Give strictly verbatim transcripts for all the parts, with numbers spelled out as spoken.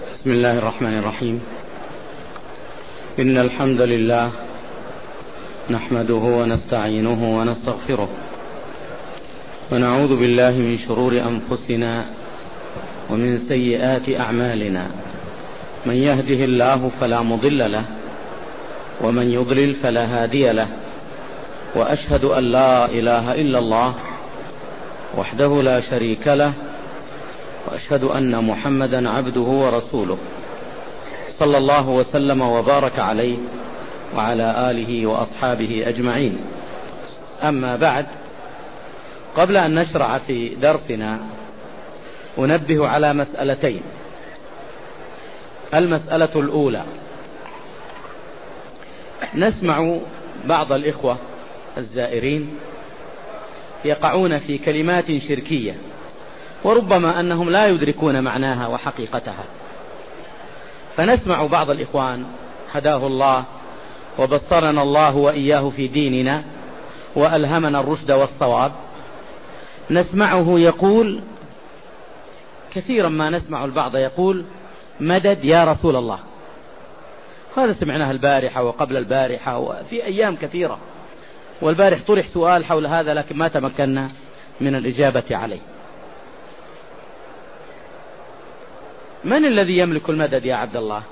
بسم الله الرحمن الرحيم. إن الحمد لله نحمده ونستعينه ونستغفره ونعوذ بالله من شرور أنفسنا ومن سيئات أعمالنا. من يهده الله فلا مضل له ومن يضلل فلا هادي له، وأشهد أن لا إله إلا الله وحده لا شريك له، وأشهد أن محمدا عبده ورسوله صلى الله وسلم وبارك عليه وعلى آله وأصحابه أجمعين. أما بعد، قبل أن نشرع في درسنا أنبه على مسألتين. المسألة الأولى، نسمع بعض الإخوة الزائرين يقعون في كلمات شركية، وربما أنهم لا يدركون معناها وحقيقتها، فنسمع بعض الإخوان هداه الله وبصرنا الله وإياه في ديننا وألهمنا الرشد والصواب، نسمعه يقول كثيرا ما نسمع البعض يقول مدد يا رسول الله. هذا سمعناه البارحة وقبل البارحة وفي أيام كثيرة، والبارح طرح سؤال حول هذا لكن ما تمكنا من الإجابة عليه. من الذي يملك المدد يا عبد الله؟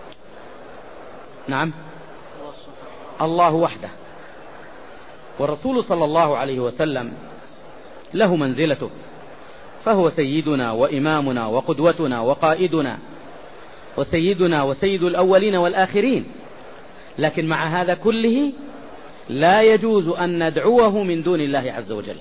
نعم، الله وحده. والرسول صلى الله عليه وسلم له منزلته، فهو سيدنا وإمامنا وقدوتنا وقائدنا وسيدنا وسيد الأولين والآخرين، لكن مع هذا كله لا يجوز أن ندعوه من دون الله عز وجل.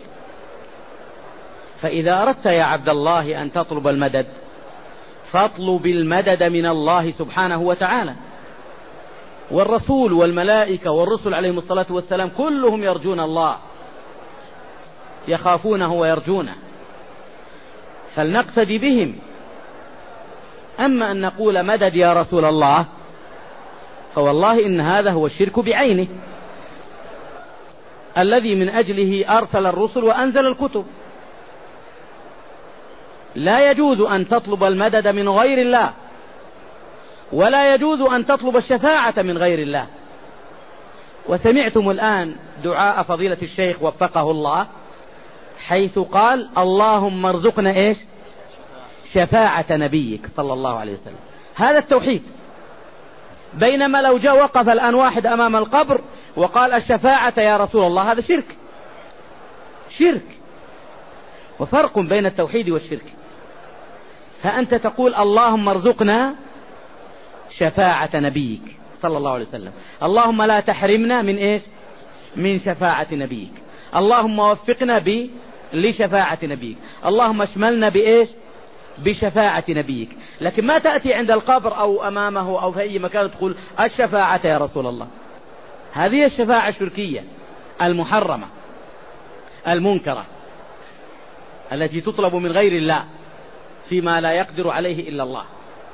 فإذا أردت يا عبد الله أن تطلب المدد فاطلب المدد من الله سبحانه وتعالى. والرسول والملائكة والرسل عليهم الصلاة والسلام كلهم يرجون الله، يخافونه ويرجونه، فلنقتدي بهم. أما أن نقول مدد يا رسول الله فوالله إن هذا هو الشرك بعينه الذي من أجله أرسل الرسل وأنزل الكتب. لا يجوز أن تطلب المدد من غير الله، ولا يجوز أن تطلب الشفاعة من غير الله. وسمعتم الآن دعاء فضيلة الشيخ وفقه الله حيث قال اللهم ارزقنا إيش؟ شفاعة نبيك صلى الله عليه وسلم. هذا التوحيد. بينما لو جاء وقف الآن واحد أمام القبر وقال الشفاعة يا رسول الله، هذا شرك شرك وفرق بين التوحيد والشرك. فأنت تقول اللهم ارزقنا شفاعة نبيك صلى الله عليه وسلم، اللهم لا تحرمنا من إيش؟ من شفاعة نبيك، اللهم وفقنا ب لشفاعة نبيك، اللهم اشملنا بإيش؟ بشفاعة نبيك. لكن ما تأتي عند القبر أو أمامه أو في أي مكان تقول الشفاعة يا رسول الله. هذه الشفاعة الشركية المحرمة المنكرة التي تطلب من غير الله فيما لا يقدر عليه إلا الله.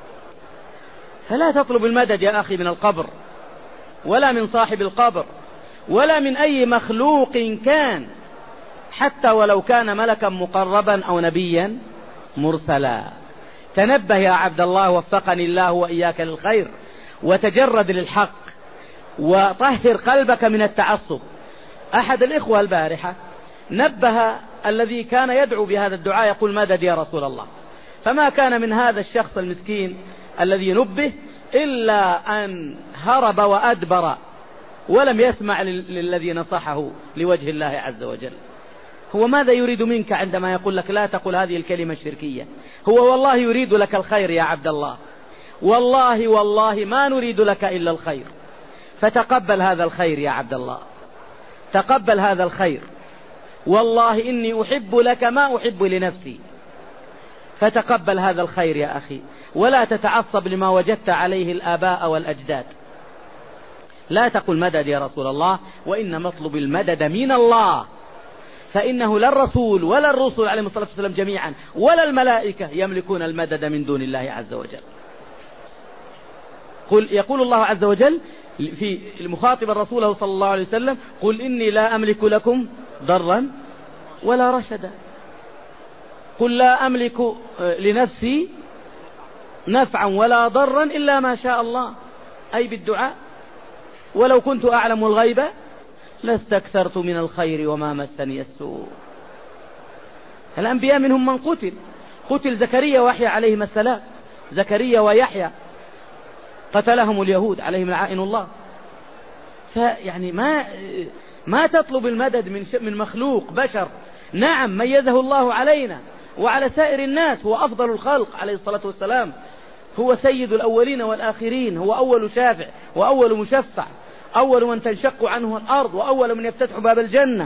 فلا تطلب المدد يا أخي من القبر ولا من صاحب القبر ولا من أي مخلوق كان، حتى ولو كان ملكا مقربا أو نبيا مرسلا. تنبه يا عبد الله وفقني الله وإياك للخير، وتجرد للحق، وطهر قلبك من التعصب. أحد الإخوة البارحة نبه الذي كان يدعو بهذا الدعاء يقول مدد يا رسول الله، فما كان من هذا الشخص المسكين الذي نبه إلا أن هرب وأدبر ولم يسمع للذي نصحه لوجه الله عز وجل. هو ماذا يريد منك عندما يقول لك لا تقل هذه الكلمة الشركية؟ هو والله يريد لك الخير يا عبد الله، والله والله ما نريد لك إلا الخير، فتقبل هذا الخير يا عبد الله، تقبل هذا الخير. والله إني أحب لك ما أحب لنفسي، فتقبل هذا الخير يا أخي، ولا تتعصب لما وجدت عليه الآباء والأجداد. لا تقل مدد يا رسول الله، وإنما اطلب المدد من الله، فإنه لا الرسول ولا الرسل عليهم الصلاة والسلام جميعا ولا الملائكة يملكون المدد من دون الله عز وجل. قل يقول الله عز وجل في المخاطب رسوله صلى الله عليه وسلم قل إني لا أملك لكم ضرا ولا رشدا. قل لا أملك لنفسي نفعا ولا ضرا إلا ما شاء الله، أي بالدعاء. ولو كنت أعلم الغيب لاستكثرت من الخير وما مسني السوء. الأنبياء منهم من قتل، قتل زكريا ويحيى عليهما السلام، زكريا ويحيى قتلهم اليهود عليهم لعائن الله. فيعني ما ما تطلب المدد من من مخلوق بشر. نعم ميزه الله علينا وعلى سائر الناس، هو أفضل الخلق عليه الصلاة والسلام، هو سيد الأولين والآخرين، هو أول شافع وأول مشفع، أول من تنشق عنه الأرض وأول من يفتتح باب الجنة.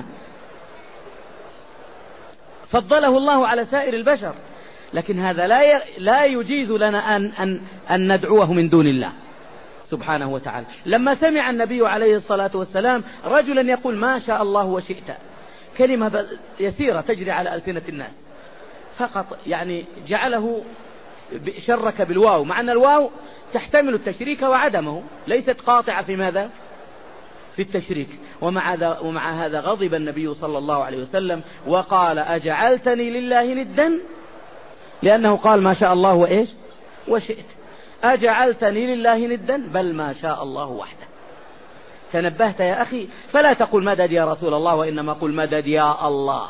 فضله الله على سائر البشر، لكن هذا لا لا يجيز لنا أن, أن, أن ندعوه من دون الله سبحانه وتعالى. لما سمع النبي عليه الصلاة والسلام رجلا يقول ما شاء الله وشئت، كلمة يسيرة تجري على ألسنة الناس، فقط يعني جعله شرك بالواو، مع أن الواو تحتمل التشريك وعدمه، ليست قاطعة في ماذا؟ في التشريك. ومع هذا, ومع هذا غضب النبي صلى الله عليه وسلم وقال أجعلتني لله ندا، لأنه قال ما شاء الله وإيش وشئت. أجعلتني لله ندا بل ما شاء الله وحده. تنبهت يا أخي؟ فلا تقل مدد يا رسول الله، وإنما قل مدد يا الله.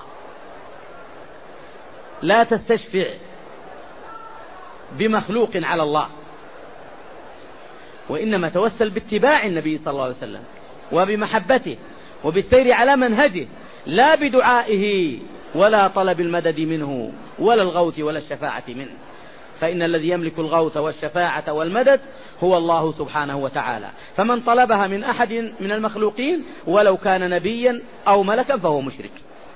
لا تستشفع بمخلوق على الله، وإنما توسل باتباع النبي صلى الله عليه وسلم وبمحبته وبالسير على منهجه، لا بدعائه ولا طلب المدد منه ولا الغوث ولا الشفاعة منه. فإن الذي يملك الغوث والشفاعة والمدد هو الله سبحانه وتعالى، فمن طلبها من أحد من المخلوقين ولو كان نبيا أو ملكا فهو مشرك.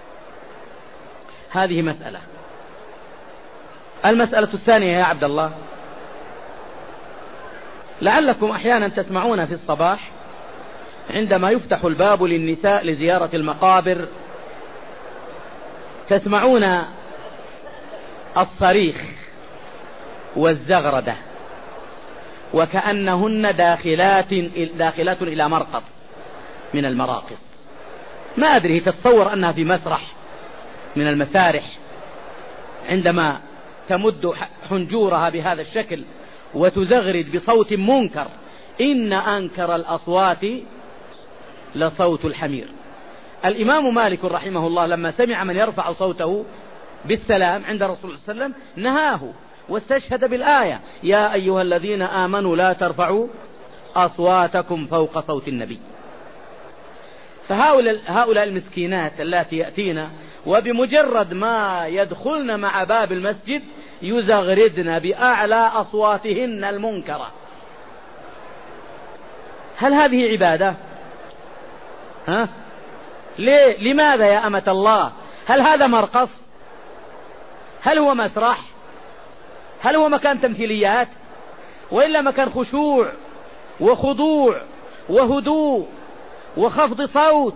هذه مسألة. المسألة الثانية يا عبد الله، لعلكم أحيانا تسمعون في الصباح عندما يفتح الباب للنساء لزيارة المقابر تسمعون الصريخ والزغردة، وكأنهن داخلات داخلات إلى مرقص من المراقص. ما أدري، تتصور أنها في مسرح من المسارح عندما تمد حنجورها بهذا الشكل وتزغرد بصوت منكر. إن أنكر الأصوات لصوت الحمير. الإمام مالك رحمه الله لما سمع من يرفع صوته بالسلام عند رسول الله صلى الله عليه وسلم نهاه واستشهد بالآية يا أيها الذين آمنوا لا ترفعوا أصواتكم فوق صوت النبي. فهؤلاء هؤلاء المسكينات التي يأتين وبمجرد ما يدخلن مع باب المسجد يزغردن بأعلى أصواتهن المنكرة. هل هذه عبادة؟ ها؟ ليه؟ لماذا يا أمة الله؟ هل هذا مرقص؟ هل هو مسرح؟ هل هو مكان تمثيليات؟ وإلا مكان خشوع وخضوع وهدوء وخفض صوت؟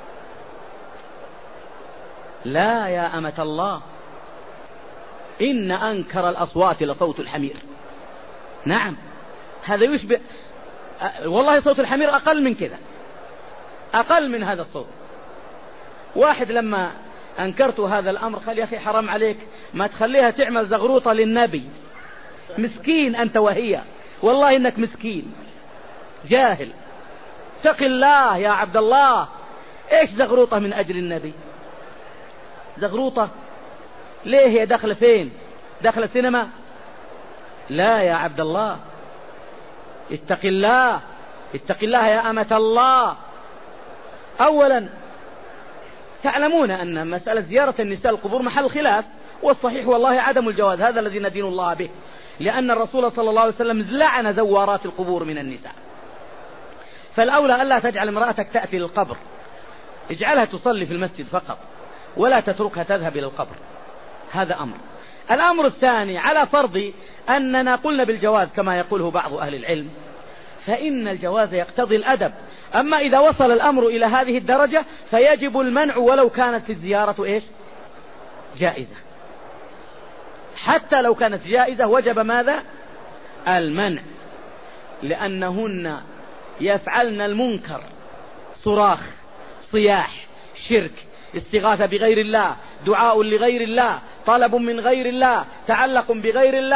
لا يا أمة الله، إن أنكر الأصوات لصوت الحمير. نعم هذا يشبه، والله صوت الحمير أقل من كذا، أقل من هذا الصوت. واحد لما أنكرت هذا الأمر قال يا أخي حرام عليك ما تخليها تعمل زغروطة للنبي. مسكين أنت وهي، والله إنك مسكين جاهل. اتق الله يا عبد الله. إيش زغروطة من أجل النبي؟ زغروطة ليه؟ هي داخل فين؟ داخل السينما؟ لا يا عبد الله، اتق الله، اتق الله يا أمة الله. أولا تعلمون أن مسألة زيارة النساء القبور محل خلاف، والصحيح والله عدم الجواز، هذا الذي ندين الله به، لأن الرسول صلى الله عليه وسلم لعن زوارات القبور من النساء. فالأولى ألا تجعل امرأتك تأتي للقبر، اجعلها تصلي في المسجد فقط ولا تتركها تذهب إلى القبر. هذا أمر. الأمر الثاني، على فرض أننا قلنا بالجواز كما يقوله بعض أهل العلم، فإن الجواز يقتضي الأدب. أما إذا وصل الأمر إلى هذه الدرجة فيجب المنع ولو كانت الزيارة إيش؟ جائزة. حتى لو كانت جائزة وجب ماذا؟ المنع، لأنهن يفعلن المنكر، صراخ، صياح، شرك، استغاثة بغير الله، دعاء لغير الله، طلب من غير الله، تعلق بغير الله،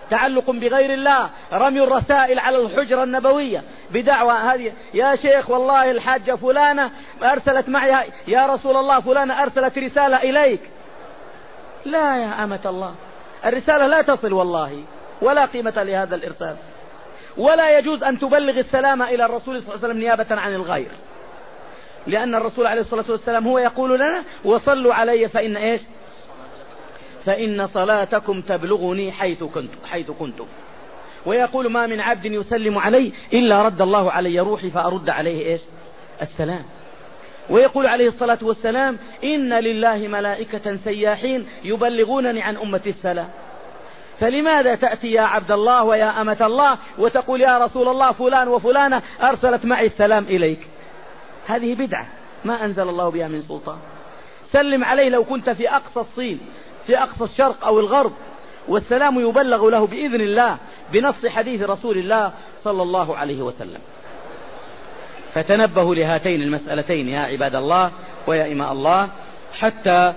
تعلق بغير الله، رمي الرسائل على الحجرة النبوية بدعوى هذه، يا شيخ والله الحاجة فلانة أرسلت معي، يا رسول الله فلانة أرسلت رسالة إليك. لا يا أمة الله، الرسالة لا تصل والله، ولا قيمة لهذا الإرسال، ولا يجوز أن تبلغ السلام إلى الرسول صلى الله عليه وسلم نيابة عن الغير، لأن الرسول عليه الصلاة والسلام هو يقول لنا وصلوا علي فإن إيش فإن صلاتكم تبلغني حيث كنت حيث كنتم. ويقول ما من عبد يسلم علي إلا رد الله علي روحي فأرد عليه إيش السلام. ويقول عليه الصلاة والسلام إن لله ملائكة سياحين يبلغونني عن أمتي السلام. فلماذا تأتي يا عبد الله ويا أمة الله وتقول يا رسول الله فلان وفلانة أرسلت معي السلام إليك؟ هذه بدعة ما أنزل الله بها من سلطان. سلم عليه لو كنت في أقصى الصين، في أقصى الشرق أو الغرب، والسلام يبلغ له بإذن الله بنص حديث رسول الله صلى الله عليه وسلم. فتنبهوا لهاتين المسألتين يا عباد الله ويا إماء الله حتى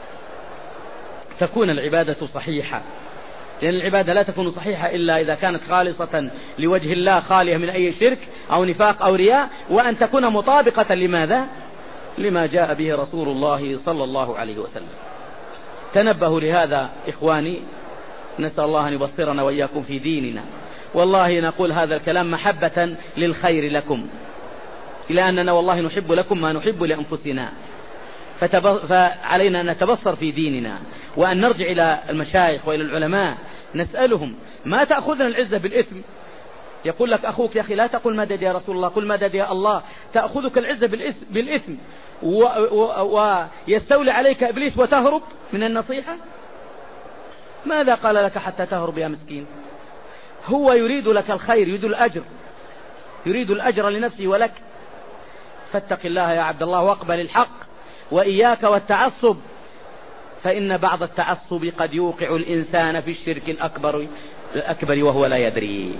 تكون العبادة صحيحة، لأن العبادة لا تكون صحيحة إلا إذا كانت خالصة لوجه الله، خالية من أي شرك أو نفاق أو رياء، وأن تكون مطابقة لماذا؟ لما جاء به رسول الله صلى الله عليه وسلم. تنبهوا لهذا إخواني، نسأل الله أن يبصرنا وإياكم في ديننا. والله نقول هذا الكلام محبة للخير لكم، لأننا والله نحب لكم ما نحب لأنفسنا، فعلينا أن نتبصر في ديننا وأن نرجع إلى المشايخ وإلى العلماء نسألهم ما تأخذنا العزة بالإثم. يقول لك أخوك يا أخي لا تقول مدد يا رسول الله، قل مدد يا الله، تأخذك العزة بالإثم ويستولي عليك إبليس وتهرب من النصيحة. ماذا قال لك حتى تهرب يا مسكين؟ هو يريد لك الخير، يريد الأجر، يريد الأجر لنفسه ولك. فاتق الله يا عبد الله واقبل الحق، وإياك والتعصب، فإن بعض التعصب قد يوقع الإنسان في الشرك الأكبر الأكبر وهو لا يدري.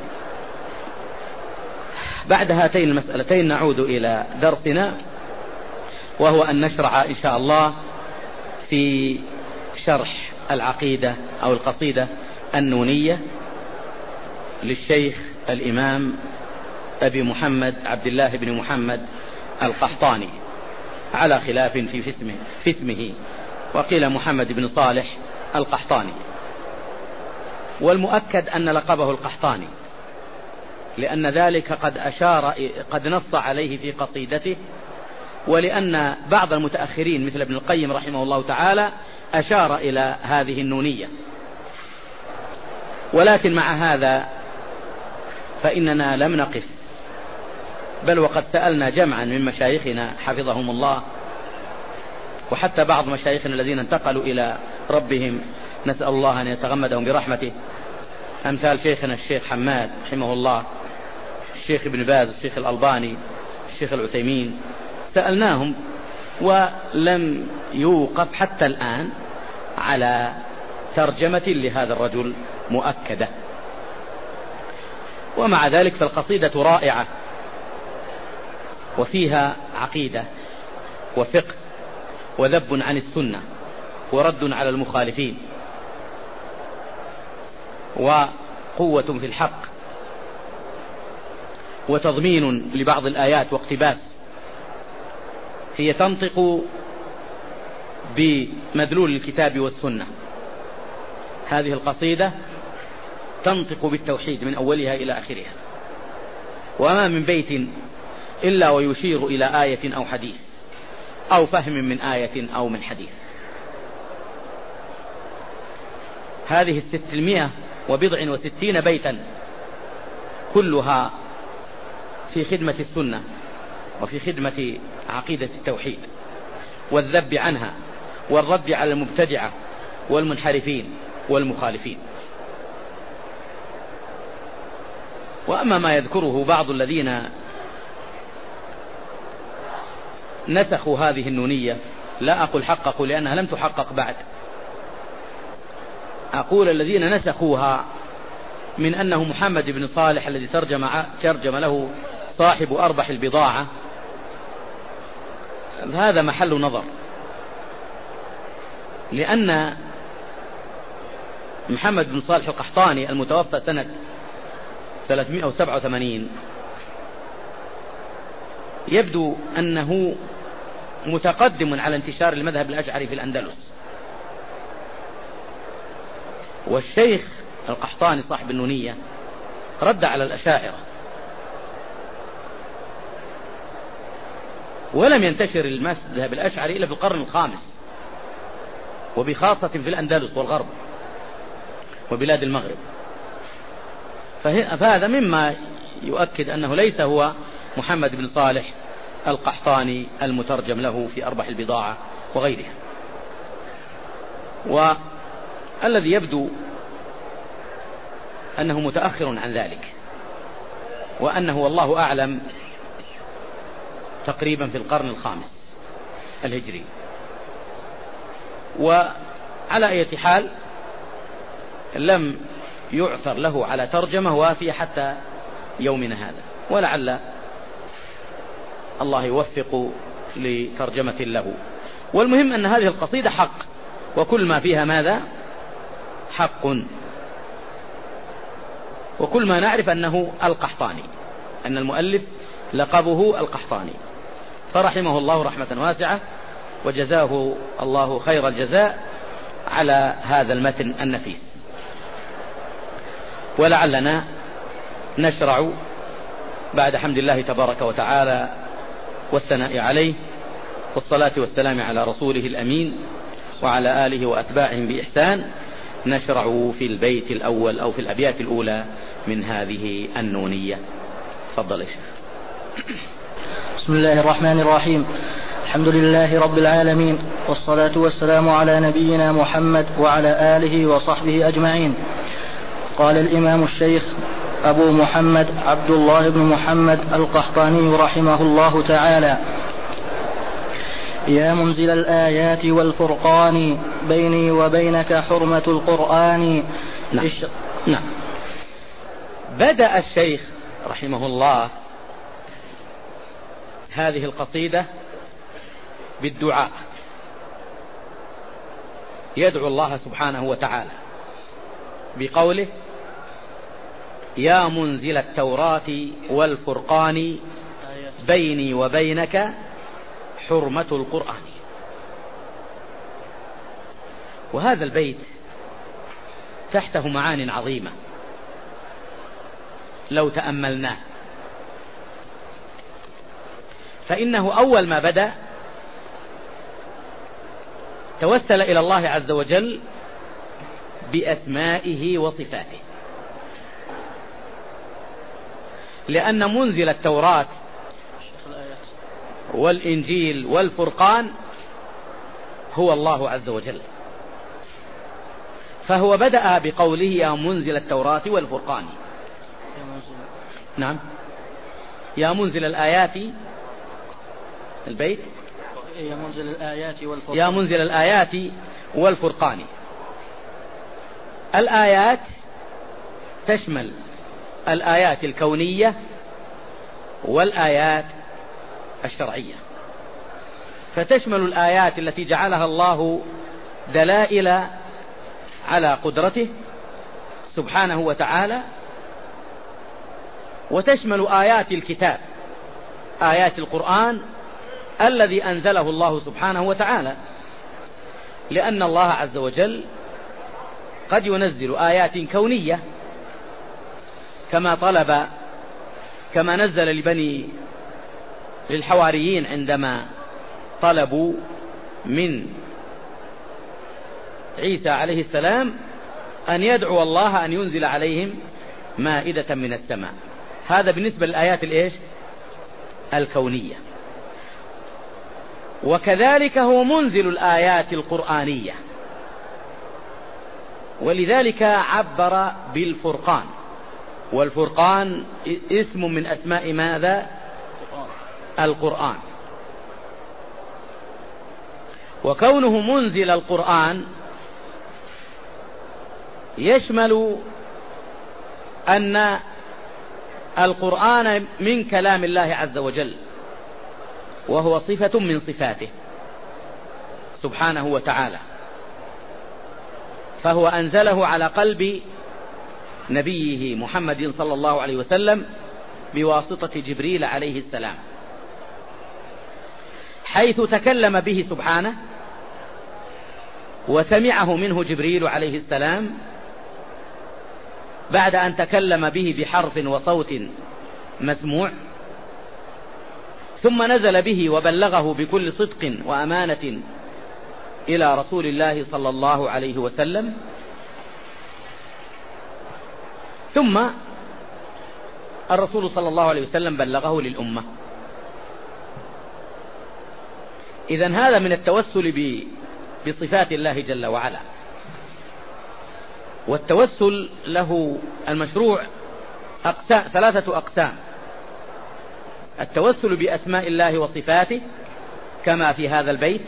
بعد هاتين المسألتين نعود إلى درسنا، وهو أن نشرع إن شاء الله في شرح العقيدة أو القصيدة النونية للشيخ الإمام أبي محمد عبد الله بن محمد القحطاني، على خلاف في اسمه, في اسمه وقيل محمد بن صالح القحطاني، والمؤكد أن لقبه القحطاني، لأن ذلك قد أشار قد نص عليه في قصيدته، ولأن بعض المتأخرين مثل ابن القيم رحمه الله تعالى أشار إلى هذه النونية. ولكن مع هذا فإننا لم نقف، بل وقد سألنا جمعا من مشايخنا حفظهم الله، وحتى بعض مشايخنا الذين انتقلوا إلى ربهم نسأل الله أن يتغمدهم برحمته، أمثال شيخنا الشيخ حماد رحمه الله، الشيخ ابن باز، الشيخ الألباني، الشيخ العثيمين، سألناهم ولم يوقف حتى الآن على ترجمة لهذا الرجل مؤكدة. ومع ذلك فالقصيدة رائعة، وفيها عقيدة وفقه وذب عن السنة ورد على المخالفين وقوة في الحق وتضمين لبعض الآيات واقتباس. هي تنطق بمدلول الكتاب والسنة. هذه القصيدة تنطق بالتوحيد من أولها إلى آخرها، وما من بيت إلا ويشير إلى آية أو حديث أو فهم من آية أو من حديث. هذه الستمائة وبضع وستين بيتا كلها في خدمة السنة وفي خدمة عقيدة التوحيد والذب عنها والرد على المبتدعة والمنحرفين والمخالفين. وأما ما يذكره بعض الذين نسخوا هذه النونية، لا أقول حققوا لأنها لم تحقق بعد، أقول الذين نسخوها من أنه محمد بن صالح الذي ترجم, ترجم له صاحب أربح البضاعة، هذا محل نظر، لأن محمد بن صالح القحطاني المتوفى سنة ثلاثمائة وسبعة وثمانين يبدو أنه متقدم على انتشار المذهب الأشعري في الأندلس، والشيخ القحطاني صاحب النونية رد على الأشاعرة، ولم ينتشر المذهب الأشعري إلا في القرن الخامس، وبخاصة في الأندلس والغرب وبلاد المغرب. فهذا مما يؤكد أنه ليس هو محمد بن صالح القحطاني المترجم له في أربح البضاعة وغيرها. والذي يبدو أنه متأخر عن ذلك، وأنه والله أعلم تقريبا في القرن الخامس الهجري. وعلى أي حال لم يعثر له على ترجمة وافية حتى يومنا هذا، ولعل الله يوفق لترجمة له. والمهم أن هذه القصيدة حق، وكل ما فيها ماذا؟ حق، وكل ما نعرف أنه القحطاني، أن المؤلف لقبه القحطاني، فرحمه الله رحمة واسعة وجزاه الله خير الجزاء على هذا المتن النفيس. ولعلنا نشرع بعد حمد الله تبارك وتعالى والثناء عليه والصلاة والسلام على رسوله الأمين وعلى آله وأتباعهم بإحسان، نشرع في البيت الأول أو في الأبيات الأولى من هذه النونية. تفضل يا شيخ. بسم الله الرحمن الرحيم. الحمد لله رب العالمين، والصلاة والسلام على نبينا محمد وعلى آله وصحبه أجمعين. قال الإمام الشيخ أبو محمد عبد الله بن محمد القحطاني رحمه الله تعالى: يا منزل الآيات والفرقان، بيني وبينك حرمة القرآن. نعم. نعم. بدأ الشيخ رحمه الله هذه القصيدة بالدعاء، يدعو الله سبحانه وتعالى بقوله: يا منزل التوراة والفرقان، بيني وبينك حرمة القرآن. وهذا البيت تحته معان عظيمة لو تأملناه، فإنه أول ما بدأ توسل إلى الله عز وجل بأسمائه وصفاته، لأن منزل التوراة والإنجيل والفرقان هو الله عز وجل، فهو بدأ بقوله: يا منزل التوراة والفرقان. نعم. يا منزل الآيات، البيت يا منزل الآيات والفرقان. يا منزل الآيات والفرقان. الآيات تشمل الآيات الكونية والآيات الشرعية، فتشمل الآيات التي جعلها الله دلائل على قدرته سبحانه وتعالى، وتشمل آيات الكتاب، آيات القرآن الذي أنزله الله سبحانه وتعالى، لأن الله عز وجل قد ينزل آيات كونية كما طلب كما نزل لبني للحواريين عندما طلبوا من عيسى عليه السلام أن يدعو الله أن ينزل عليهم مائدة من السماء. هذا بالنسبة للآيات الإيش؟ الكونية. وكذلك هو منزل الآيات القرآنية، ولذلك عبر بالفرقان، والفرقان اسم من أسماء ماذا؟ القرآن. وكونه منزل القرآن يشمل أن القرآن من كلام الله عز وجل، وهو صفة من صفاته سبحانه وتعالى، فهو أنزله على قلب نبيه محمد صلى الله عليه وسلم بواسطة جبريل عليه السلام، حيث تكلم به سبحانه وسمعه منه جبريل عليه السلام بعد أن تكلم به بحرف وصوت مسموع، ثم نزل به وبلغه بكل صدق وأمانة إلى رسول الله صلى الله عليه وسلم، ثم الرسول صلى الله عليه وسلم بلغه للأمة. إذن هذا من التوسل بصفات الله جل وعلا. والتوسل له المشروع أقسام، ثلاثة أقسام: التوسل بأسماء الله وصفاته كما في هذا البيت،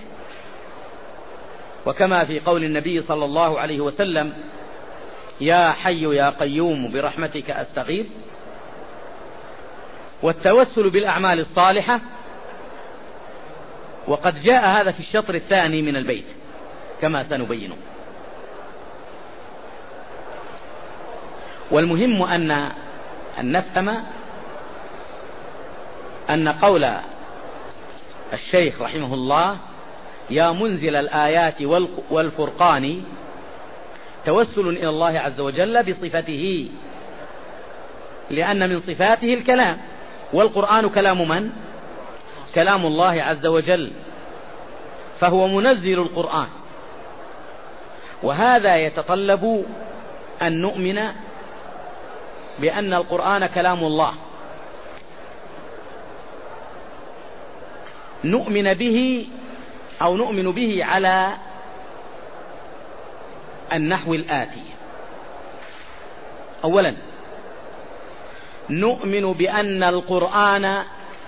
وكما في قول النبي صلى الله عليه وسلم: يا حي يا قيوم برحمتك أستغيث. والتوسل بالأعمال الصالحة، وقد جاء هذا في الشطر الثاني من البيت كما سنبينه. والمهم أن أن نفهم أن قول الشيخ رحمه الله: يا منزل الآيات والفرقان، توسل إلى الله عز وجل بصفته، لأن من صفاته الكلام، والقرآن كلام من؟ كلام الله عز وجل، فهو منزل القرآن. وهذا يتطلب أن نؤمن بأن القرآن كلام الله، نؤمن به أو نؤمن به على النحو الآتي: أولا، نؤمن بأن القرآن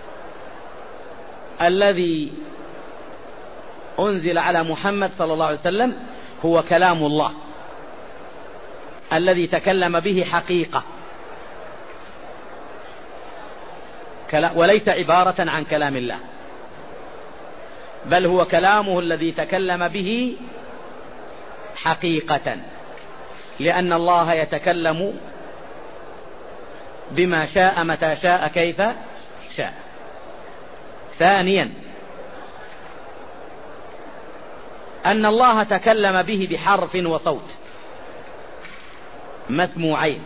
الذي أنزل على محمد صلى الله عليه وسلم هو كلام الله الذي تكلم به حقيقة، وليس عبارة عن كلام الله، بل هو كلامه الذي تكلم به حقيقة، لأن الله يتكلم بما شاء متى شاء كيف شاء. ثانيا، أن الله تكلم به بحرف وصوت مسموعين،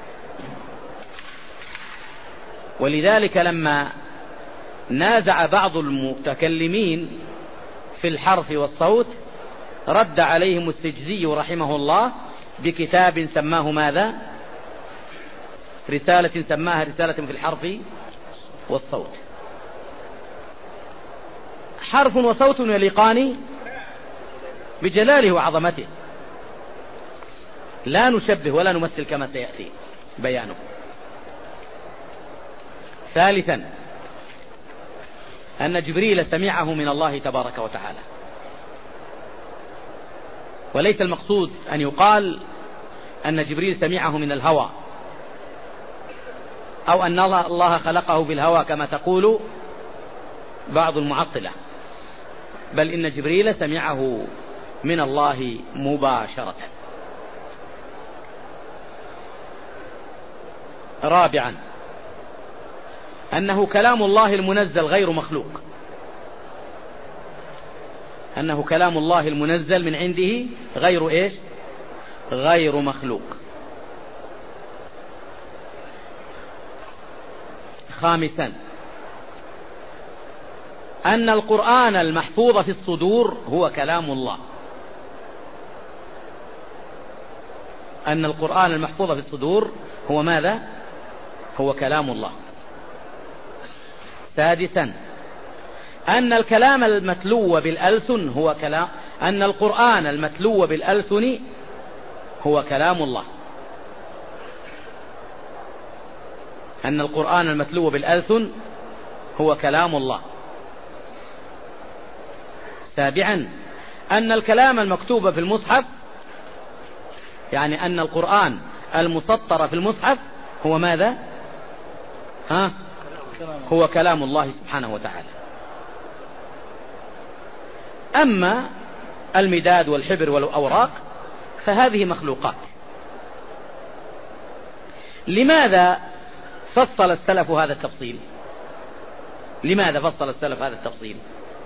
ولذلك لما نازع بعض المتكلمين في الحرف والصوت رد عليهم السجزي رحمه الله بكتاب سماه ماذا؟ رسالة سماها رسالة في الحرف والصوت. حرف وصوت يليقان بجلاله وعظمته، لا نشبه ولا نمثل كما سيأتي بيانه. ثالثا، أن جبريل سمعه من الله تبارك وتعالى، وليس المقصود أن يقال أن جبريل سمعه من الهوى، أو أن الله خلقه بالهوى كما تقول بعض المعطلة، بل إن جبريل سمعه من الله مباشرة. رابعا، أنه كلام الله المنزل غير مخلوق، أنه كلام الله المنزل من عنده غير إيش؟ غير مخلوق. خامسا، أن القرآن المحفوظ في الصدور هو كلام الله، أن القرآن المحفوظ في الصدور هو ماذا؟ هو كلام الله. سادسا، أن الكلام المتلو بالألسن هو كلام، أن القرآن المتلو بالألسن هو كلام الله، أن القرآن المتلو بالألسن هو كلام الله. سابعا، أن الكلام المكتوب في المصحف، يعني أن القرآن المسطر في المصحف هو ماذا؟ ها؟ هو كلام الله سبحانه وتعالى. أما المداد والحبر والأوراق فهذه مخلوقات. لماذا فصل السلف هذا التفصيل؟ لماذا فصل السلف هذا التفصيل؟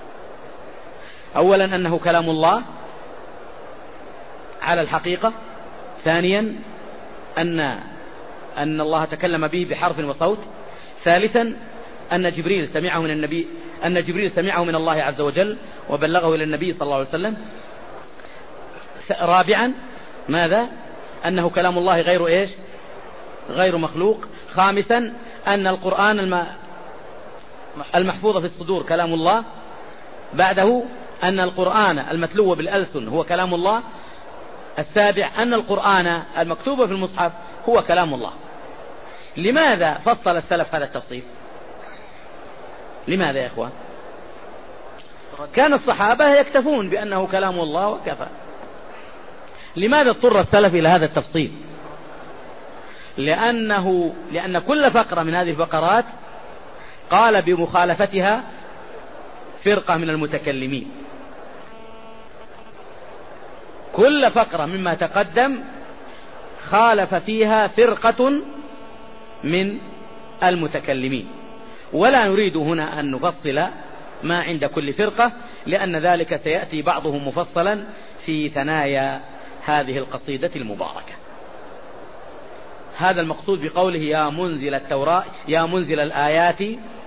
أولا أنه كلام الله على الحقيقة. ثانيا أن أن الله تكلم به بحرف وصوت. ثالثا أن جبريل سمعه من النبي أن جبريل سمعه من الله عز وجل وبلغه إلى النبي صلى الله عليه وسلم. رابعا ماذا؟ أنه كلام الله غير إيش؟ غير مخلوق. خامسا أن القرآن المحفوظ في الصدور كلام الله. بعده أن القرآن المتلو بالألسن هو كلام الله. السابع أن القرآن المكتوب في المصحف هو كلام الله. لماذا فصل السلف هذا التفصيل؟ لماذا يا إخوان؟ كان الصحابة يكتفون بأنه كلام الله وكفى. لماذا اضطر السلف إلى هذا التفصيل؟ لأنه لأن كل فقرة من هذه الفقرات قال بمخالفتها فرقة من المتكلمين. كل فقرة مما تقدم خالف فيها فرقة من المتكلمين، ولا نريد هنا أن نفصل ما عند كل فرقة، لأن ذلك سيأتي بعضهم مفصلا في ثنايا هذه القصيدة المباركة. هذا المقصود بقوله يا منزل التوراة يا منزل الآيات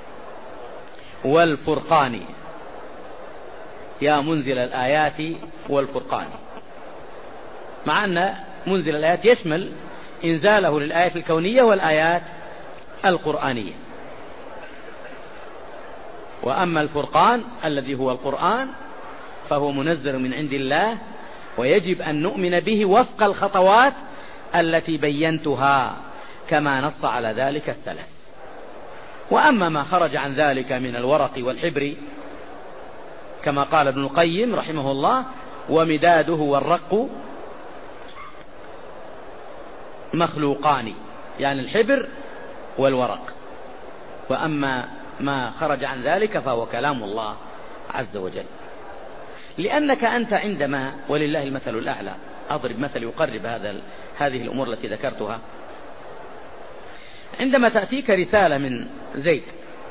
والفرقان. يا منزل الآيات والفرقان، مع أن منزل الآيات يشمل إنزاله للآيات الكونية والآيات القرآنية. وأما الفرقان الذي هو القرآن فهو منزل من عند الله، ويجب أن نؤمن به وفق الخطوات التي بينتها كما نص على ذلك السلف. وأما ما خرج عن ذلك من الورق والحبر كما قال ابن القيم رحمه الله ومداده والرق مخلوقان، يعني الحبر والورق. وأما ما خرج عن ذلك فهو كلام الله عز وجل. لأنك أنت عندما ولله المثل الأعلى، أضرب مثل يقرب هذا هذه الأمور التي ذكرتها. عندما تأتيك رسالة من زيد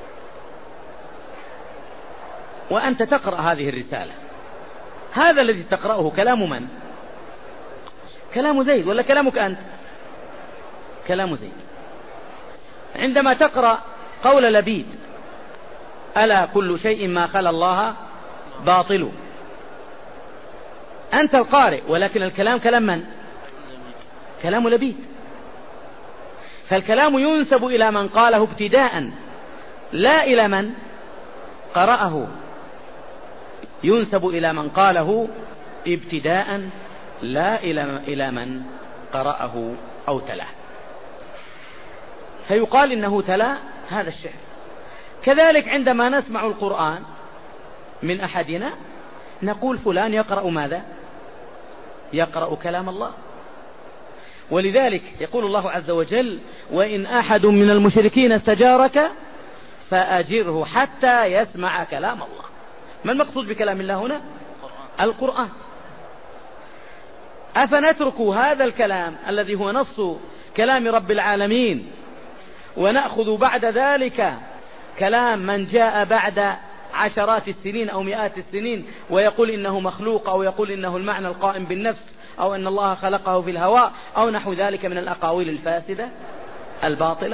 وأنت تقرأ هذه الرسالة، هذا الذي تقرأه كلام من؟ كلام زيد ولا كلامك أنت؟ كلام زيد. عندما تقرأ قول لبيد ألا كل شيء ما خلا الله باطل، أنت القارئ، ولكن الكلام كلام من؟ كلام لبيد. فالكلام ينسب إلى من قاله ابتداء لا إلى من قرأه، ينسب إلى من قاله ابتداء لا إلى من قرأه أو تلاه. فيقال إنه تلا هذا الشعر. كذلك عندما نسمع القرآن من أحدنا نقول فلان يقرأ ماذا؟ يقرأ كلام الله. ولذلك يقول الله عز وجل وإن أحد من المشركين استجارك فأجره حتى يسمع كلام الله. ما المقصود بكلام الله هنا؟ القرآن. أفنترك هذا الكلام الذي هو نص كلام رب العالمين ونأخذ بعد ذلك كلام من جاء بعد عشرات السنين أو مئات السنين ويقول إنه مخلوق، أو يقول إنه المعنى القائم بالنفس، أو أن الله خلقه في الهواء، أو نحو ذلك من الأقاويل الفاسدة الباطلة؟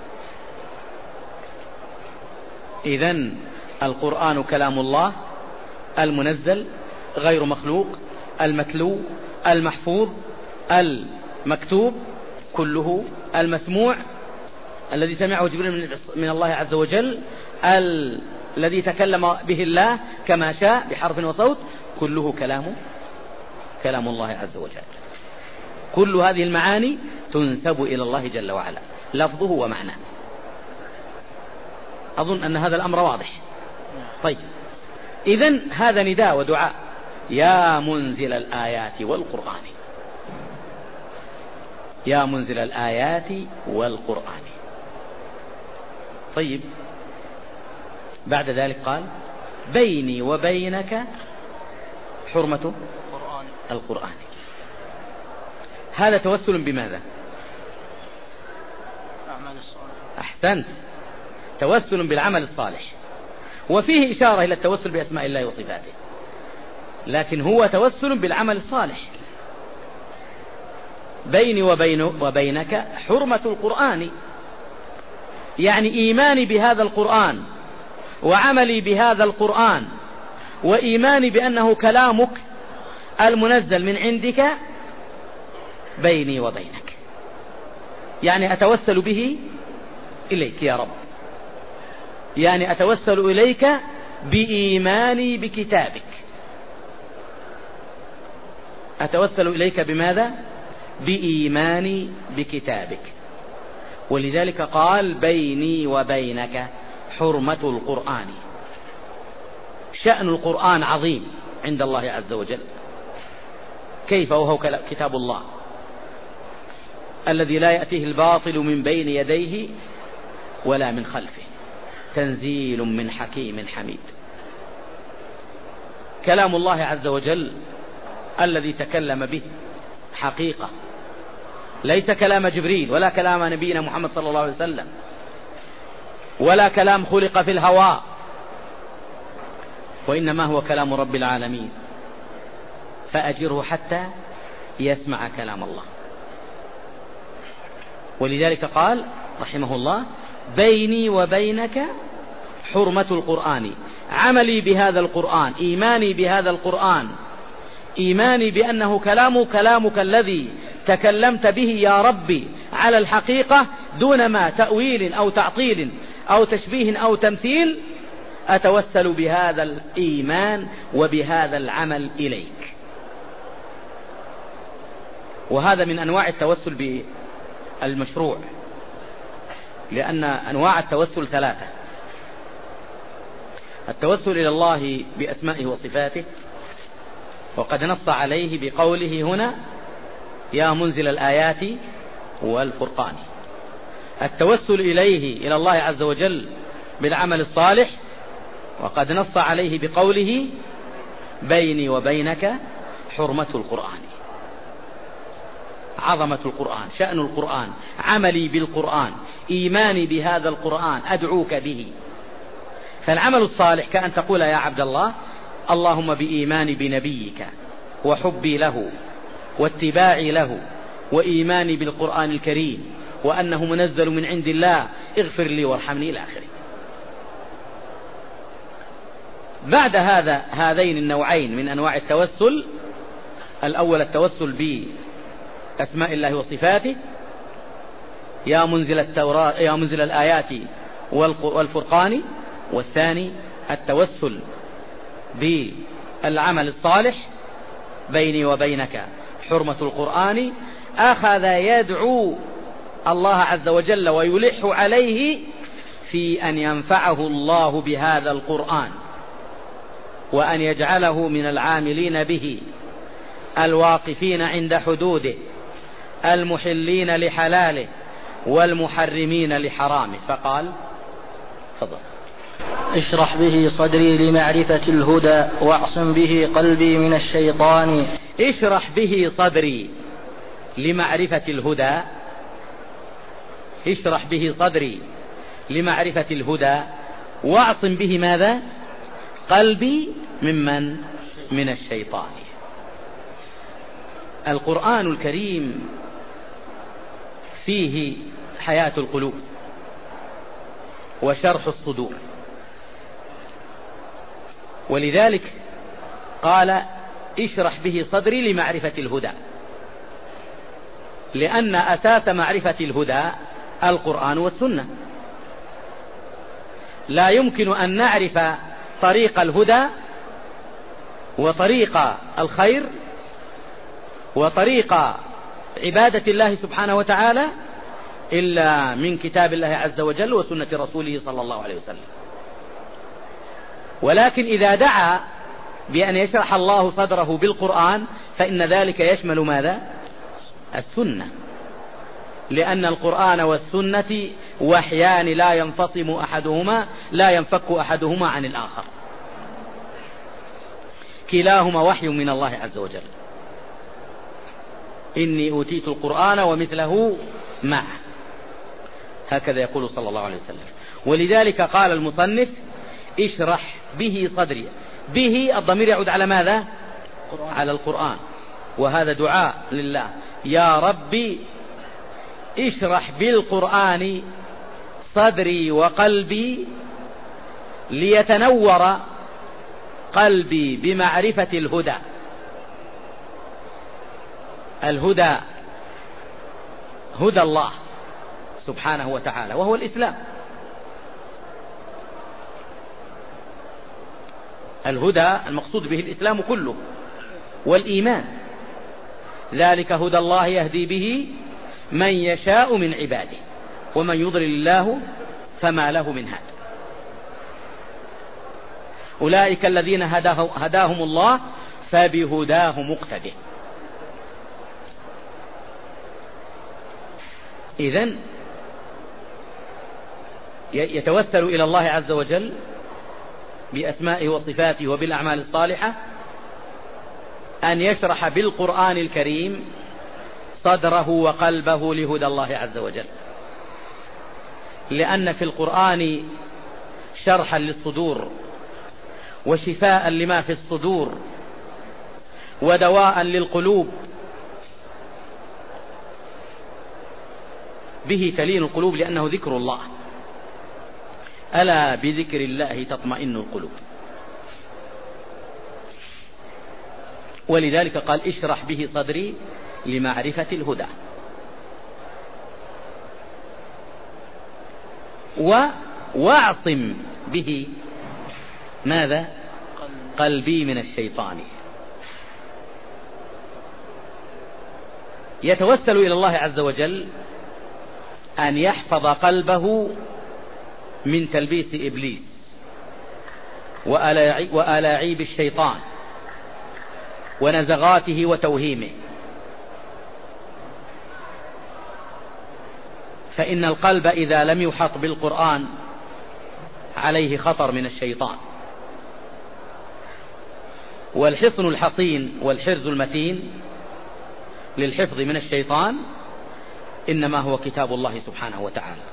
إذن القرآن كلام الله المنزل غير مخلوق، المتلو، المحفوظ، المكتوب، كله المسموع الذي سمعه جبريل من الله عز وجل، الذي تكلم به الله كما شاء بحرف وصوت، كله كلام كلام الله عز وجل. كل هذه المعاني تنسب إلى الله جل وعلا، لفظه ومعناه. أظن أن هذا الأمر واضح. طيب، إذن هذا نداء ودعاء يا منزل الآيات والقرآن، يا منزل الآيات والقرآن. طيب، بعد ذلك قال بيني وبينك حرمة القرآن. هذا توسل بماذا؟ أعمال الصالح. أحسنت، توسل بالعمل الصالح، وفيه إشارة إلى التوسل بأسماء الله وصفاته، لكن هو توسل بالعمل الصالح. بيني وبين وبينك حرمة القرآن، يعني إيماني بهذا القرآن وعملي بهذا القرآن وإيماني بأنه كلامك المنزل من عندك بيني وبينك، يعني أتوسل به إليك يا رب، يعني أتوسل إليك بإيماني بكتابك. أتوسل إليك بماذا؟ بإيماني بكتابك. ولذلك قال بيني وبينك حرمة القرآن. شأن القرآن عظيم عند الله عز وجل، كيف وهو كتاب الله الذي لا يأتيه الباطل من بين يديه ولا من خلفه، تنزيل من حكيم حميد. كلام الله عز وجل الذي تكلم به حقيقة، ليس كلام جبريل ولا كلام نبينا محمد صلى الله عليه وسلم ولا كلام خلق في الهواء، وإنما هو كلام رب العالمين، فأجره حتى يسمع كلام الله. ولذلك قال رحمه الله بيني وبينك حرمة القرآن، عملي بهذا القرآن، إيماني بهذا القرآن، إيماني بأنه كلام كلامك الذي تكلمت به يا ربي على الحقيقة دون ما تأويل أو تعطيل أو تشبيه أو تمثيل. أتوسل بهذا الإيمان وبهذا العمل إليك. وهذا من أنواع التوسل بالمشروع، لأن أنواع التوسل ثلاثة: التوسل إلى الله بأسمائه وصفاته، وقد نص عليه بقوله هنا يا منزل الآيات والفرقان. التوسل إليه إلى الله عز وجل بالعمل الصالح، وقد نص عليه بقوله بيني وبينك حرمة القرآن. عظمة القرآن، شأن القرآن، عملي بالقرآن، إيماني بهذا القرآن، أدعوك به. فالعمل الصالح كأن تقول يا عبد الله اللهم بإيماني بنبيك وحبي له واتباعي له وإيماني بالقرآن الكريم وأنه منزل من عند الله اغفر لي وارحمني إلى آخره. بعد هذا هذين النوعين من أنواع التوسل: الأول التوسل بأسماء الله وصفاته يا منزل التوراة يا منزل الآيات والفرقان، والثاني التوسل بالعمل الصالح بيني وبينك حرمة القرآن. أخذ يدعو الله عز وجل ويلح عليه في أن ينفعه الله بهذا القرآن، وأن يجعله من العاملين به الواقفين عند حدوده المحلين لحلاله والمحرمين لحرامه. فقال تفضل: اشرح به صدري لمعرفة الهدى واعصم به قلبي من الشيطان. اشرح به صدري لمعرفة الهدى، اشرح به صدري لمعرفة الهدى، واعصم به ماذا؟ قلبي ممن؟ من الشيطان. القرآن الكريم فيه حياة القلوب وشرح الصدور، ولذلك قال اشرح به صدري لمعرفة الهدى، لأن أساس معرفة الهدى القرآن والسنة. لا يمكن أن نعرف طريق الهدى وطريق الخير وطريق عبادة الله سبحانه وتعالى إلا من كتاب الله عز وجل وسنة رسوله صلى الله عليه وسلم. ولكن إذا دعا بأن يشرح الله صدره بالقرآن فإن ذلك يشمل ماذا؟ السنة، لأن القرآن والسنة وحيان لا ينفصم أحدهما لا ينفك أحدهما عن الآخر، كلاهما وحي من الله عز وجل. إني أوتيت القرآن ومثله معه، هكذا يقول صلى الله عليه وسلم. ولذلك قال المصنف اشرح به صدري، به الضمير يعود على ماذا؟ على القرآن، وهذا دعاء لله، يا ربي اشرح بالقرآن صدري وقلبي ليتنور قلبي بمعرفة الهدى. الهدى هدى الله سبحانه وتعالى وهو الإسلام. الهدى المقصود به الإسلام كله والإيمان، ذلك هدى الله يهدي به من يشاء من عباده ومن يضلل الله فما له من هاد. أولئك الذين هداهم الله فبهداه مقتده. إذن يتوسل إلى الله عز وجل بأسمائه وصفاته وبالأعمال الصالحة أن يشرح بالقرآن الكريم صدره وقلبه لهدى الله عز وجل، لأن في القرآن شرحا للصدور وشفاء لما في الصدور ودواء للقلوب، به تلين القلوب لأنه ذكر الله، ألا بذكر الله تطمئن القلوب. ولذلك قال اشرح به صدري لمعرفة الهدى، واعصم به ماذا؟ قلبي من الشيطان. يتوسل إلى الله عز وجل أن يحفظ قلبه من تلبيس إبليس وألاعيب الشيطان ونزغاته وتوهيمه، فإن القلب إذا لم يحط بالقرآن عليه خطر من الشيطان. والحصن الحصين والحرز المتين للحفظ من الشيطان إنما هو كتاب الله سبحانه وتعالى.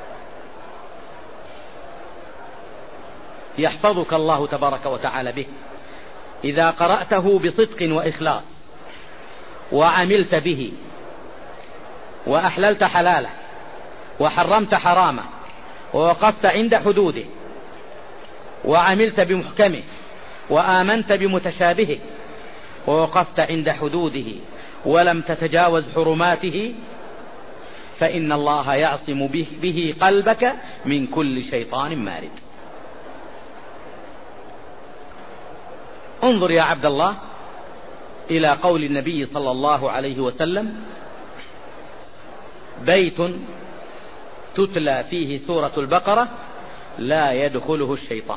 يحفظك الله تبارك وتعالى به إذا قرأته بصدق وإخلاص وعملت به وأحللت حلاله وحرمت حرامه ووقفت عند حدوده وعملت بمحكمه وآمنت بمتشابهه ووقفت عند حدوده ولم تتجاوز حرماته، فإن الله يعصم به, به قلبك من كل شيطان مارد. انظر يا عبد الله إلى قول النبي صلى الله عليه وسلم: بيت تتلى فيه سورة البقرة لا يدخله الشيطان.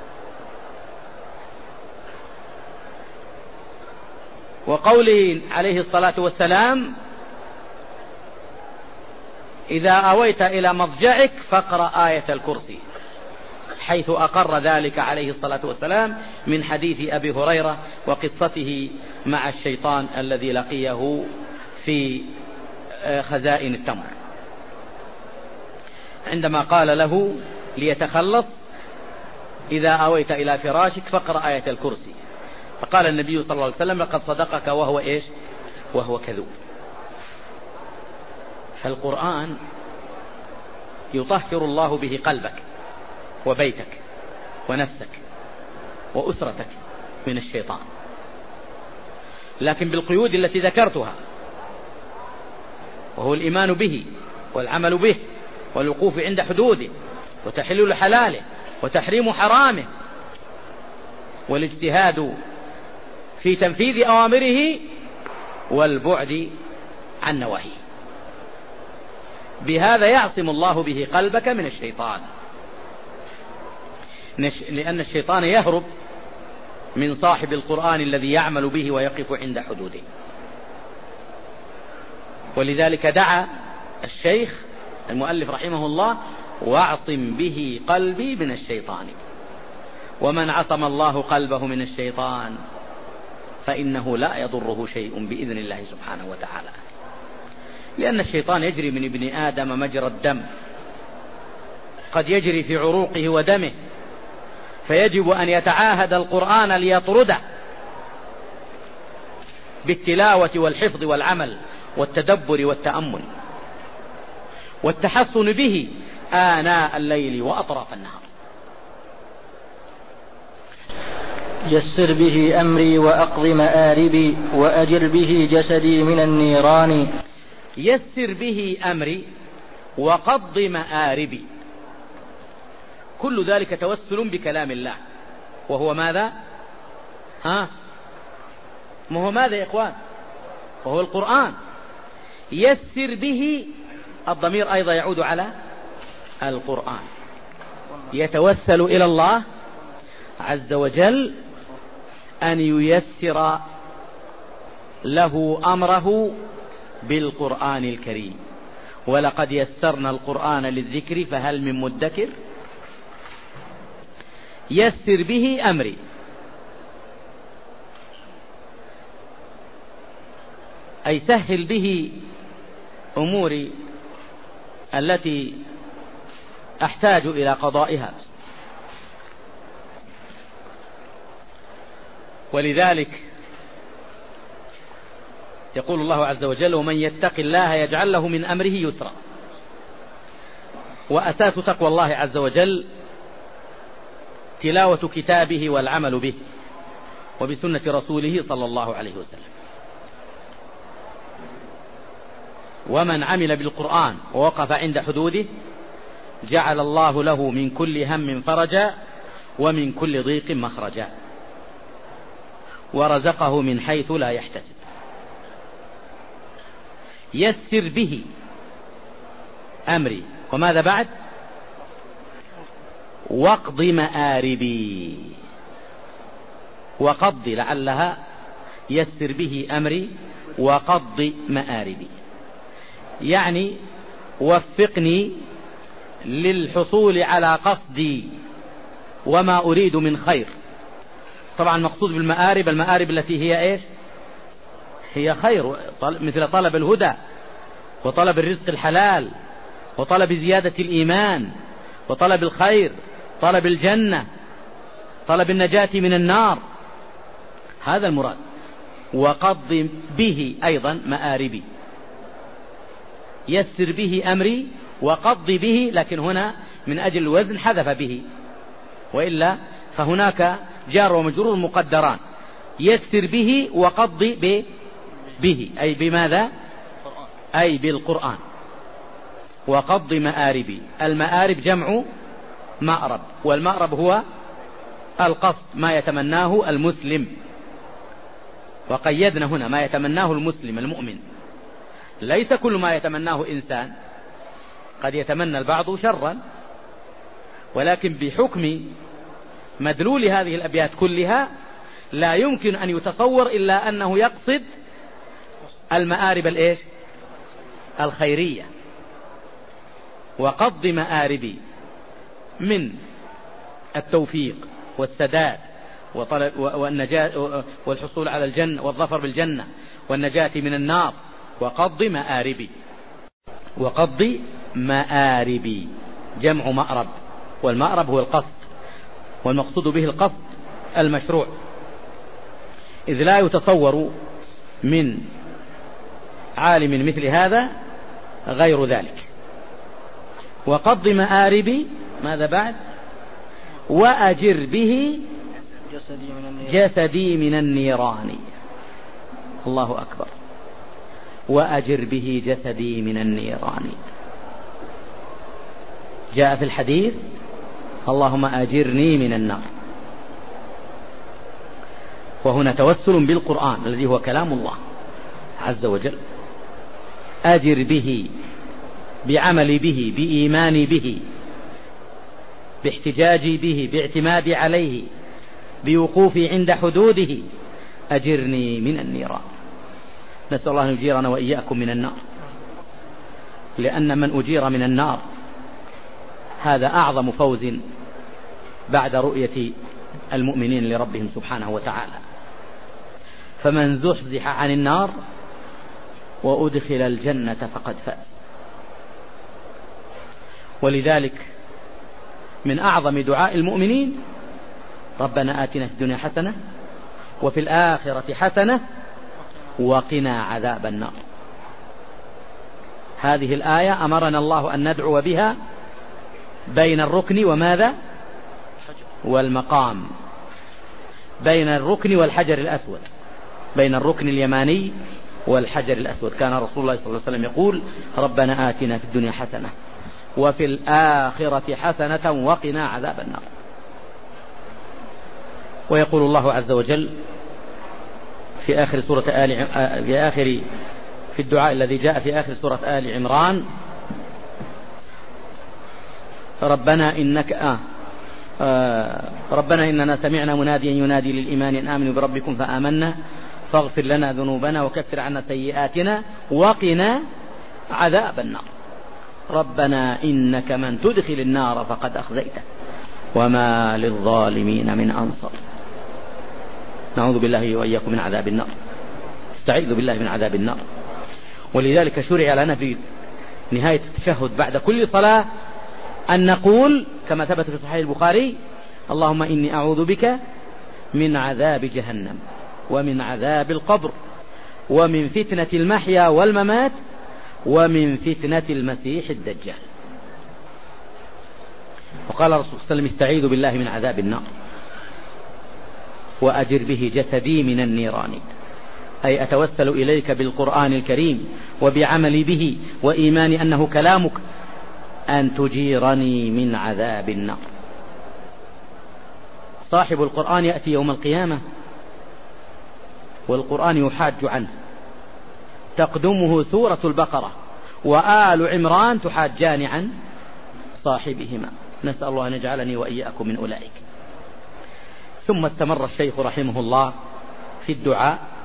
وقوله عليه الصلاة والسلام: إذا أويت إلى مضجعك فاقرأ آية الكرسي، حيث أقر ذلك عليه الصلاة والسلام من حديث أبي هريرة وقصته مع الشيطان الذي لقيه في خزائن التمر، عندما قال له ليتخلص: إذا أويت إلى فراشك فاقرأ آية الكرسي. فقال النبي صلى الله عليه وسلم: لقد صدقك وهو إيش؟ وهو كذوب. فالقرآن يطهر الله به قلبك وبيتك ونفسك وأسرتك من الشيطان، لكن بالقيود التي ذكرتها، وهو الإيمان به والعمل به والوقوف عند حدوده وتحليل حلاله وتحريم حرامه والاجتهاد في تنفيذ أوامره والبعد عن نواهيه. بهذا يعصم الله به قلبك من الشيطان، لأن الشيطان يهرب من صاحب القرآن الذي يعمل به ويقف عند حدوده. ولذلك دعا الشيخ المؤلف رحمه الله: واعصم به قلبي من الشيطان. ومن عصم الله قلبه من الشيطان فإنه لا يضره شيء بإذن الله سبحانه وتعالى، لأن الشيطان يجري من ابن آدم مجرى الدم، قد يجري في عروقه ودمه، فيجب أن يتعاهد القرآن ليطرده بالتلاوة والحفظ والعمل والتدبر والتأمل والتحصن به آناء الليل وأطراف النهار. يسر به أمري وأقض مآربي وأجر به جسدي من النيران. يسر به أمري وقض مآربي، كل ذلك توسل بكلام الله، وهو ماذا؟ ها؟ ما هو ماذا يا إخوان؟ وهو القرآن. يسر به، الضمير أيضا يعود على القرآن، يتوسل إلى الله عز وجل أن ييسر له أمره بالقرآن الكريم. ولقد يسرنا القرآن للذكر فهل من مدكر. يسر به أمري، أي سهل به أموري التي أحتاج إلى قضائها. ولذلك يقول الله عز وجل: ومن يتق الله يجعل له من أمره يسرا. وأساس تقوى الله عز وجل تلاوة كتابه والعمل به وبسنة رسوله صلى الله عليه وسلم. ومن عمل بالقرآن ووقف عند حدوده جعل الله له من كل هم فرجا ومن كل ضيق مخرجا ورزقه من حيث لا يحتسب. يسر به أمري، وماذا بعد؟ واقض مآربي. وقض لعلها يسر به أمري وقض مآربي، يعني وفقني للحصول على قصدي وما أريد من خير. طبعا مقصود بالمآرب المآرب التي هي إيش؟ هي خير، مثل طلب الهدى وطلب الرزق الحلال وطلب زيادة الإيمان وطلب الخير، طلب الجنة، طلب النجاة من النار، هذا المراد. وقض به أيضا مآربي، يسر به أمري وقض به، لكن هنا من أجل الوزن حذف به، وإلا فهناك جار ومجرور مقدران. يسر به وقض به، أي بماذا؟ أي بالقرآن. وقض مآربي، المآرب جمع مأرب، والمأرب هو القصد، ما يتمناه المسلم. وقيدنا هنا ما يتمناه المسلم المؤمن، ليس كل ما يتمناه إنسان، قد يتمنى البعض شرا، ولكن بحكم مدلول هذه الأبيات كلها لا يمكن أن يتصور إلا أنه يقصد المآرب الإيش؟ الخيرية. وقض مآربي من التوفيق والسداد والنجاة والحصول على الجنة والظفر بالجنة والنجاة من النار. وقض مآربي، وقض مآربي جمع مأرب، والمأرب هو القصد، والمقصود به القصد المشروع، إذ لا يتصور من عالم مثل هذا غير ذلك. وقض مآربي، ماذا بعد؟ وأجر به جسدي من النيران. الله أكبر. وأجر به جسدي من النيران. جاء في الحديث: اللهم أجرني من النار. وهنا توسل بالقرآن الذي هو كلام الله عز وجل. أجر به، بعملي به، بإيماني به، باحتجاجي به، باعتمادي عليه، بوقوفي عند حدوده، أجرني من النيران. نسأل الله أن يجيرنا وإياكم من النار، لأن من أجير من النار هذا أعظم فوز بعد رؤية المؤمنين لربهم سبحانه وتعالى. فمن زحزح عن النار وأدخل الجنة فقد فاز. ولذلك من أعظم دعاء المؤمنين ربنا آتنا في الدنيا حسنة وفي الآخرة حسنة وقنا عذاب النار. هذه الآية أمرنا الله أن ندعو بها بين الركن وماذا والمقام، بين الركن والحجر الأسود، بين الركن اليماني والحجر الأسود. كان رسول الله صلى الله عليه وسلم يقول ربنا آتنا في الدنيا حسنة وفي الآخرة حسنة وقنا عذاب النار. ويقول الله عز وجل في آخر سورة آل في آخر في الدعاء الذي جاء في آخر سورة آل عمران ربنا إنك آه آه ربنا إننا سمعنا مناديا ينادي للإيمان أن آمنوا بربكم فآمنا فاغفر لنا ذنوبنا وكفر عنا سيئاتنا وقنا عذاب النار. ربنا إنك من تدخل النار فقد أخزيته وما للظالمين من أنصار. نعوذ بالله وإياكم من عذاب النار، استعيذ بالله من عذاب النار. ولذلك شرع لنا في نهاية التشهد بعد كل صلاة أن نقول كما ثبت في صحيح البخاري اللهم إني أعوذ بك من عذاب جهنم ومن عذاب القبر ومن فتنة المحيا والممات ومن فتنة المسيح الدجال. وقال الرسول صلى الله عليه وسلم استعيذ بالله من عذاب النار وأجر به جسدي من النيران، أي أتوسل إليك بالقرآن الكريم وبعملي به وإيماني أنه كلامك أن تجيرني من عذاب النار. صاحب القرآن يأتي يوم القيامة والقرآن يحاج عنه، تقدمه سورة البقرة وآل عمران تحاجان عن صاحبهما. نسأل الله أن يجعلني وإياكم من أولئك. ثم استمر الشيخ رحمه الله في الدعاء